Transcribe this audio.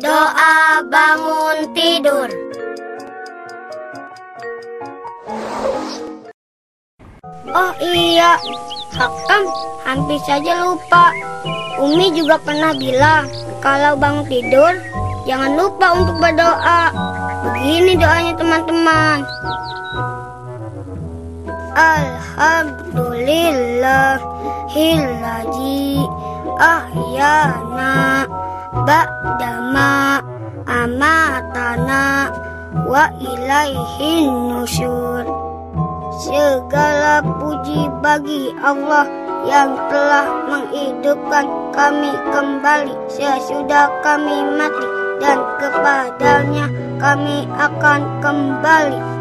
Doa bangun tidur. Oh iya, Hakam hampir saja lupa. Umi juga pernah bilang kalau bangun tidur jangan lupa untuk berdoa. Begini doanya teman-teman. Alhamdulillahilladzi ahyana ba'dama amatana wa ilaihin nusyur. Segala puji bagi Allah yang telah menghidupkan kami kembali sesudah kami mati, dan kepadanya kami akan kembali.